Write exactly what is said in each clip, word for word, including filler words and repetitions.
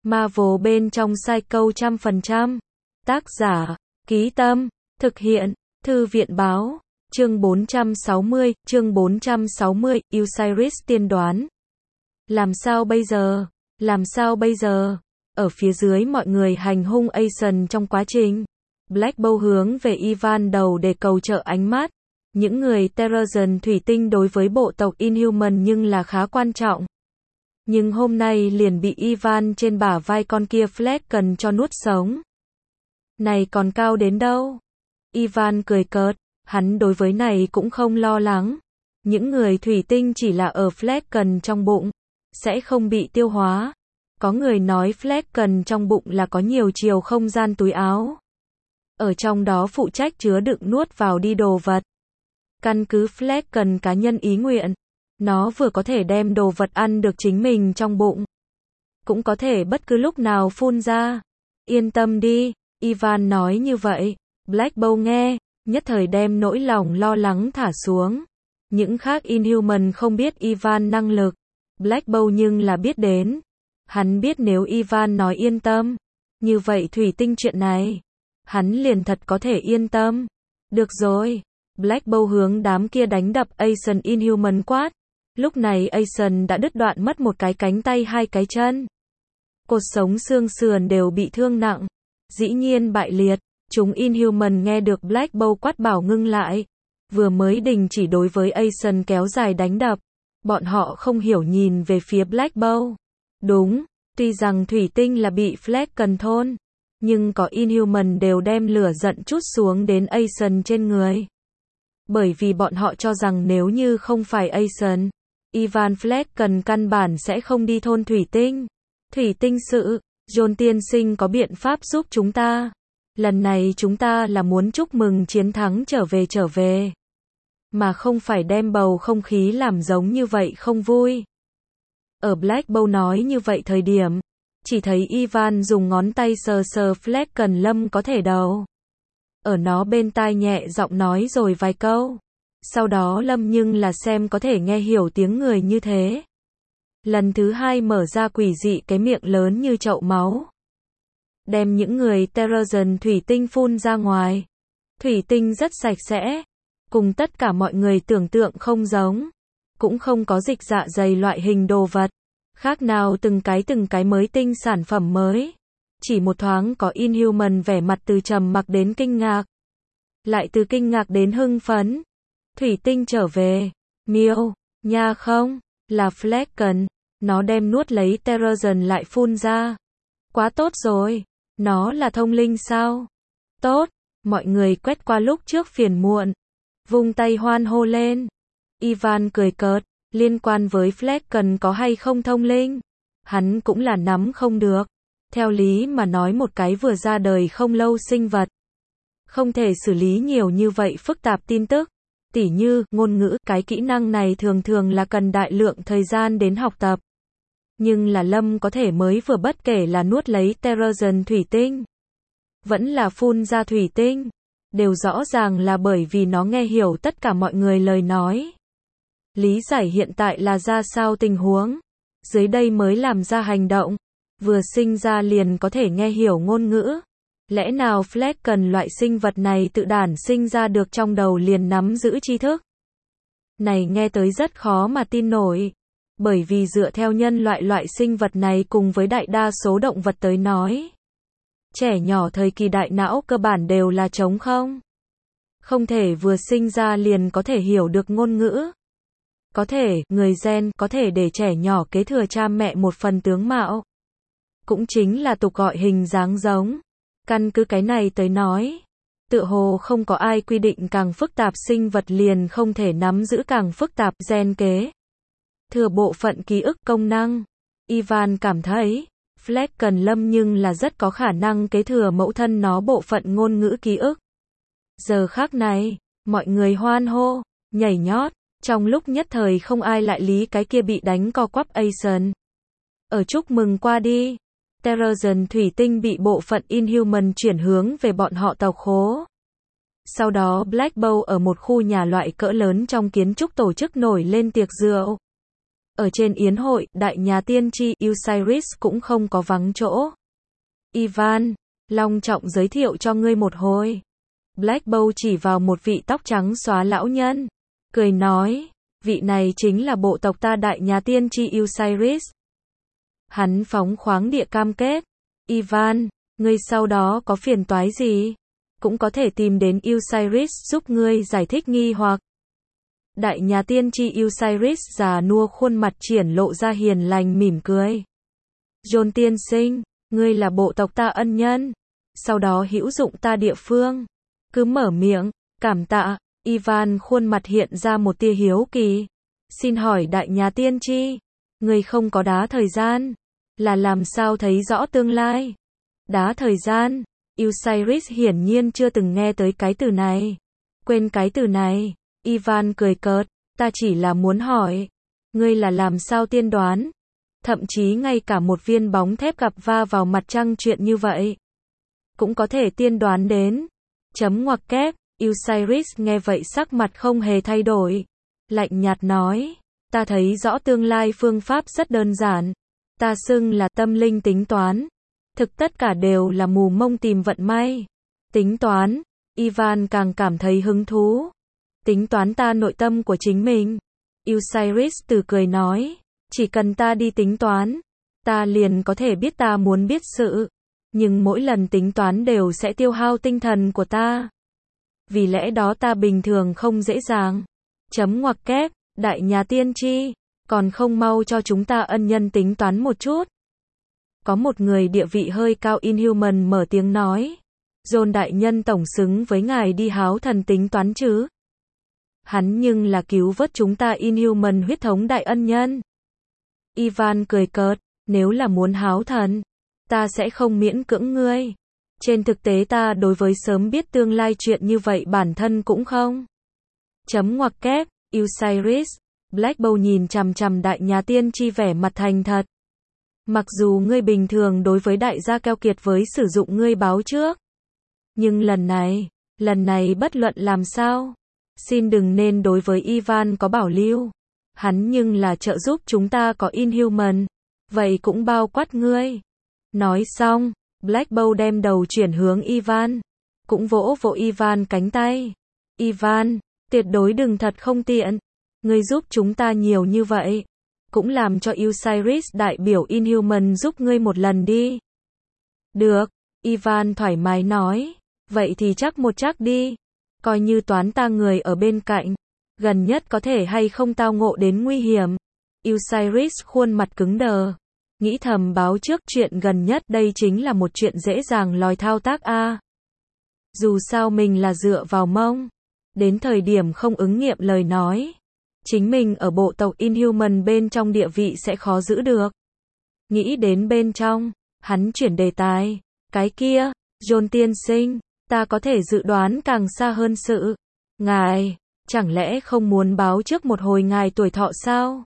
Marvel bên trong Psycho trăm phần trăm. Tác giả, Ký Tâm, thực hiện, Thư viện Báo, chương bốn trăm sáu mươi, chương bốn trăm sáu mươi, Osiris tiên đoán. Làm sao bây giờ? Làm sao bây giờ? Ở phía dưới mọi người hành hung Aeson trong quá trình. Black Bolt hướng về Ivan đầu để cầu trợ ánh mắt. Những người Terrorgen thủy tinh đối với bộ tộc Inhuman nhưng là khá quan trọng. Nhưng hôm nay liền bị Ivan trên bả vai con kia Fleck cần cho nuốt sống. Này còn cao đến đâu? Ivan cười cợt, hắn đối với này cũng không lo lắng. Những người thủy tinh chỉ là ở Fleck cần trong bụng, sẽ không bị tiêu hóa. Có người nói Fleck cần trong bụng là có nhiều chiều không gian túi áo. Ở trong đó phụ trách chứa đựng nuốt vào đi đồ vật. Căn cứ Fleck cần cá nhân ý nguyện. Nó vừa có thể đem đồ vật ăn được chính mình trong bụng. Cũng có thể bất cứ lúc nào phun ra. Yên tâm đi, Ivan nói như vậy. Black Bolt nghe, nhất thời đem nỗi lòng lo lắng thả xuống. Những khác Inhuman không biết Ivan năng lực. Black Bolt nhưng là biết đến. Hắn biết nếu Ivan nói yên tâm, như vậy thủy tinh chuyện này, hắn liền thật có thể yên tâm. Được rồi. Black Bolt hướng đám kia đánh đập Aeson Inhuman quát. Lúc này Aeson đã đứt đoạn mất một cái cánh tay hai cái chân. Cột sống xương sườn đều bị thương nặng. Dĩ nhiên bại liệt. Chúng Inhuman nghe được Black Bolt quát bảo ngưng lại. Vừa mới đình chỉ đối với Aeson kéo dài đánh đập. Bọn họ không hiểu nhìn về phía Black Bolt. Đúng, tuy rằng thủy tinh là bị Fleck cần thôn. Nhưng có Inhuman đều đem lửa giận trút xuống đến Aeson trên người. Bởi vì bọn họ cho rằng nếu như không phải Aeson, Ivan Fleck cần căn bản sẽ không đi thôn thủy tinh. Thủy tinh sự, John tiên sinh có biện pháp giúp chúng ta. Lần này chúng ta là muốn chúc mừng chiến thắng trở về trở về. Mà không phải đem bầu không khí làm giống như vậy không vui. Ở Black Bolt nói như vậy thời điểm, chỉ thấy Ivan dùng ngón tay sờ sờ Fleck cần lâm có thể đầu. Ở nó bên tai nhẹ giọng nói rồi vài câu. Sau đó lâm nhưng là xem có thể nghe hiểu tiếng người như thế. Lần thứ hai mở ra quỷ dị cái miệng lớn như chậu máu. Đem những người Terrorgen thủy tinh phun ra ngoài. Thủy tinh rất sạch sẽ. Cùng tất cả mọi người tưởng tượng không giống. Cũng không có dịch dạ dày loại hình đồ vật. Khác nào từng cái từng cái mới tinh sản phẩm mới. Chỉ một thoáng có Inhuman vẻ mặt từ trầm mặc đến kinh ngạc. Lại từ kinh ngạc đến hưng phấn. Thủy tinh trở về. Miêu, nha không, là Fleck cần. Nó đem nuốt lấy Terrorgen lại phun ra. Quá tốt rồi. Nó là thông linh sao? Tốt. Mọi người quét qua lúc trước phiền muộn. Vung tay hoan hô lên. Ivan cười cợt. Liên quan với Fleck cần có hay không thông linh. Hắn cũng là nắm không được. Theo lý mà nói một cái vừa ra đời không lâu sinh vật. Không thể xử lý nhiều như vậy phức tạp tin tức. Tỉ như, ngôn ngữ, cái kỹ năng này thường thường là cần đại lượng thời gian đến học tập. Nhưng là Lâm có thể mới vừa bất kể là nuốt lấy Terrorgen thủy tinh. Vẫn là phun ra thủy tinh. Đều rõ ràng là bởi vì nó nghe hiểu tất cả mọi người lời nói. Lý giải hiện tại là ra sao tình huống. Dưới đây mới làm ra hành động. Vừa sinh ra liền có thể nghe hiểu ngôn ngữ. Lẽ nào Fleck cần loại sinh vật này tự đản sinh ra được trong đầu liền nắm giữ tri thức? Này nghe tới rất khó mà tin nổi. Bởi vì dựa theo nhân loại loại sinh vật này cùng với đại đa số động vật tới nói. Trẻ nhỏ thời kỳ đại não cơ bản đều là trống không. Không thể vừa sinh ra liền có thể hiểu được ngôn ngữ. Có thể, người gen có thể để trẻ nhỏ kế thừa cha mẹ một phần tướng mạo. Cũng chính là tục gọi hình dáng giống. Căn cứ cái này tới nói. Tựa hồ không có ai quy định càng phức tạp sinh vật liền không thể nắm giữ càng phức tạp gen kế. Thừa bộ phận ký ức công năng. Ivan cảm thấy, Fleck cần lâm nhưng là rất có khả năng kế thừa mẫu thân nó bộ phận ngôn ngữ ký ức. Giờ khác này, mọi người hoan hô, nhảy nhót. Trong lúc nhất thời không ai lại lý cái kia bị đánh co quắp Aeson. Ở chúc mừng qua đi. Terrorgen thủy tinh bị bộ phận Inhuman chuyển hướng về bọn họ tàu khố. Sau đó Black Bolt ở một khu nhà loại cỡ lớn trong kiến trúc tổ chức nổi lên tiệc rượu. Ở trên yến hội, đại nhà tiên tri Osiris cũng không có vắng chỗ. Ivan, long trọng giới thiệu cho ngươi một hồi. Black Bow chỉ vào một vị tóc trắng xóa lão nhân, cười nói, vị này chính là bộ tộc ta đại nhà tiên tri Osiris. Hắn phóng khoáng địa cam kết, Ivan, ngươi sau đó có phiền toái gì, cũng có thể tìm đến Osiris giúp ngươi giải thích nghi hoặc. Đại nhà tiên tri Osiris già nua khuôn mặt triển lộ ra hiền lành mỉm cười. John tiên sinh, ngươi là bộ tộc ta ân nhân, sau đó hữu dụng ta địa phương. Cứ mở miệng, cảm tạ. Ivan khuôn mặt hiện ra một tia hiếu kỳ. Xin hỏi đại nhà tiên tri, ngươi không có đá thời gian, là làm sao thấy rõ tương lai? Đá thời gian, Osiris hiển nhiên chưa từng nghe tới cái từ này. Quên cái từ này, Ivan cười cợt, ta chỉ là muốn hỏi, ngươi là làm sao tiên đoán? Thậm chí ngay cả một viên bóng thép gặp va vào mặt trăng chuyện như vậy, cũng có thể tiên đoán đến. Chấm ngoặc kép, Osiris nghe vậy sắc mặt không hề thay đổi. Lạnh nhạt nói, ta thấy rõ tương lai phương pháp rất đơn giản. Ta xưng là tâm linh tính toán. Thực tất cả đều là mù mông tìm vận may. Tính toán, Ivan càng cảm thấy hứng thú. Tính toán ta nội tâm của chính mình. Osiris từ cười nói, chỉ cần ta đi tính toán, ta liền có thể biết ta muốn biết sự. Nhưng mỗi lần tính toán đều sẽ tiêu hao tinh thần của ta. Vì lẽ đó ta bình thường không dễ dàng. Chấm ngoặc kép, đại nhà tiên tri, còn không mau cho chúng ta ân nhân tính toán một chút. Có một người địa vị hơi cao Inhuman mở tiếng nói. John đại nhân tổng xứng với ngài đi háo thần tính toán chứ. Hắn nhưng là cứu vớt chúng ta Inhuman huyết thống đại ân nhân. Ivan cười cợt, nếu là muốn háo thần, ta sẽ không miễn cưỡng ngươi. Trên thực tế ta đối với sớm biết tương lai chuyện như vậy bản thân cũng không. Chấm ngoặc kép, Osiris, Black Bow nhìn chằm chằm đại nhà tiên tri vẻ mặt thành thật. Mặc dù ngươi bình thường đối với đại gia keo kiệt với sử dụng ngươi báo trước. Nhưng lần này, lần này bất luận làm sao, xin đừng nên đối với Ivan có bảo lưu. Hắn nhưng là trợ giúp chúng ta có Inhuman, vậy cũng bao quát ngươi. Nói xong, Black Bow đem đầu chuyển hướng Ivan, cũng vỗ vỗ Ivan cánh tay. Ivan, tuyệt đối đừng thật không tiện, ngươi giúp chúng ta nhiều như vậy, cũng làm cho Osiris đại biểu Inhuman giúp ngươi một lần đi. Được, Ivan thoải mái nói, vậy thì chắc một chắc đi, coi như toán ta người ở bên cạnh, gần nhất có thể hay không tao ngộ đến nguy hiểm. Osiris khuôn mặt cứng đờ, nghĩ thầm báo trước chuyện gần nhất đây chính là một chuyện dễ dàng lòi thao tác a. À. Dù sao mình là dựa vào mông, đến thời điểm không ứng nghiệm lời nói, chính mình ở bộ tộc Inhuman bên trong địa vị sẽ khó giữ được. Nghĩ đến bên trong, hắn chuyển đề tài, cái kia, John tiên sinh, ta có thể dự đoán càng xa hơn sự. Ngài, chẳng lẽ không muốn báo trước một hồi ngài tuổi thọ sao?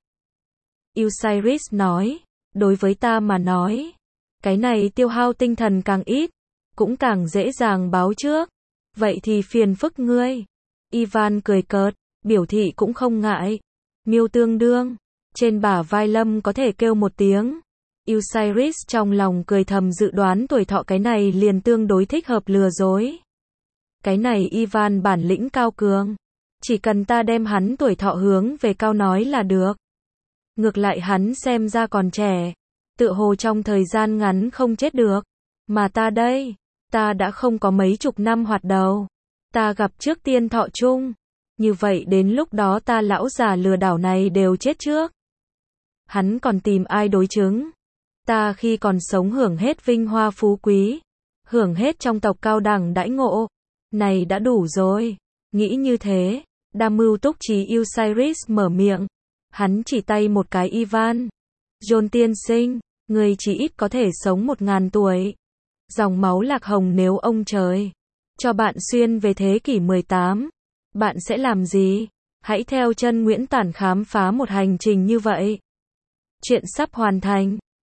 Osiris nói, đối với ta mà nói, cái này tiêu hao tinh thần càng ít, cũng càng dễ dàng báo trước. Vậy thì phiền phức ngươi. Ivan cười cợt, biểu thị cũng không ngại. Miêu tương đương, trên bả vai Lâm có thể kêu một tiếng. Osiris trong lòng cười thầm dự đoán tuổi thọ cái này liền tương đối thích hợp lừa dối. Cái này Ivan bản lĩnh cao cường. Chỉ cần ta đem hắn tuổi thọ hướng về cao nói là được. Ngược lại hắn xem ra còn trẻ, tựa hồ trong thời gian ngắn không chết được. Mà ta đây, ta đã không có mấy chục năm hoạt đầu. Ta gặp trước tiên thọ chung. Như vậy đến lúc đó ta lão già lừa đảo này đều chết trước. Hắn còn tìm ai đối chứng? Ta khi còn sống hưởng hết vinh hoa phú quý, hưởng hết trong tộc cao đẳng đãi ngộ. Này đã đủ rồi. Nghĩ như thế, đa mưu túc trí Osiris mở miệng. Hắn chỉ tay một cái Ivan. John tiên sinh, người chỉ ít có thể sống một ngàn tuổi. Dòng máu lạc hồng nếu ông trời cho bạn xuyên về thế kỷ mười tám, bạn sẽ làm gì? Hãy theo chân Nguyễn Tản khám phá một hành trình như vậy. Chuyện sắp hoàn thành.